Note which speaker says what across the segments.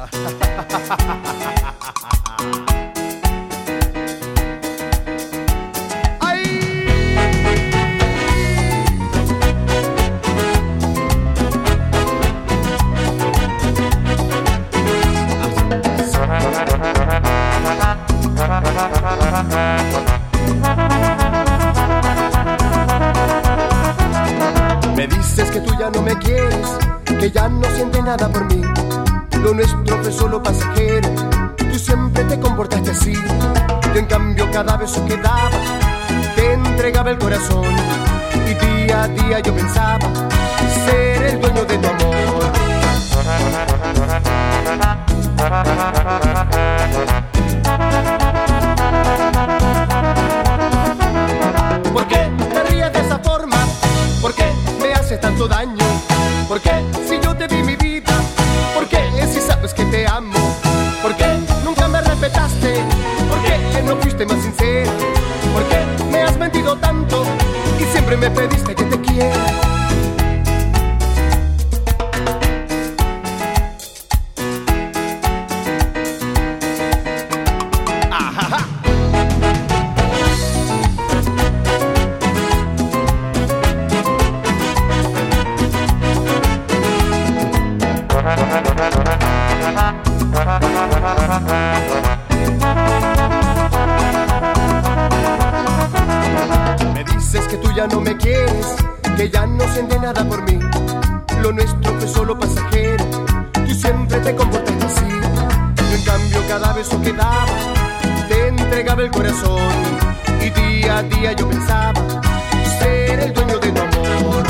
Speaker 1: Me dices que tú ya no me quieres, que ya no sientes nada por mí. Lo nuestro fue solo pasajero, tú siempre te comportaste así. Yo en cambio cada beso que daba, te entregaba el corazón. Y día a día yo pensaba ser el dueño de tu amor. ¿Por qué te ríes de esa forma? ¿Por qué me haces tanto daño? ¿Por qué si yo te di mi vida? ¿Por qué si sabes que te amo? ¿Por qué nunca me respetaste? ¿Por qué no fuiste más sincera? ¿Por qué me has mentido tanto y siempre me pediste que te quiera? Me dices que tú ya no me quieres, que ya no sientes nada por mí. Lo nuestro fue solo pasajero, tú siempre te comportaste así. Yo en cambio cada beso que daba, te entregaba el corazón. Y día a día yo pensaba ser el dueño de tu amor.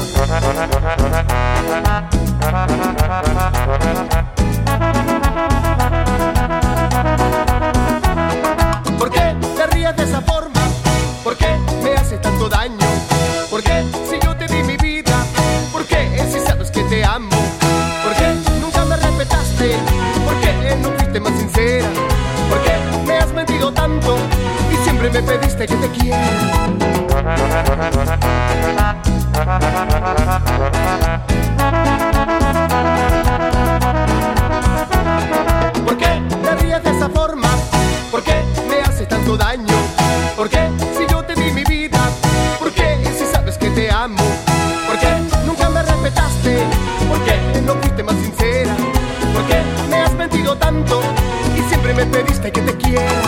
Speaker 1: ¿Por qué te ríes de esa forma? ¿Por qué me haces tanto daño? ¿Por qué si yo te di mi vida? ¿Por qué si sabes que te amo? ¿Por qué nunca me respetaste? ¿Por qué no fuiste más sincera? ¿Por qué me has mentido tanto y siempre me pediste que te quiera? ¿Por qué te ríes de esa forma? ¿Por qué me haces tanto daño? ¿Por qué si yo te di mi vida? ¿Por qué si sabes que te amo? ¿Por qué nunca me respetaste? ¿Por qué no fuiste más sincera? ¿Por qué me has mentido tanto y siempre me pediste que te quiera?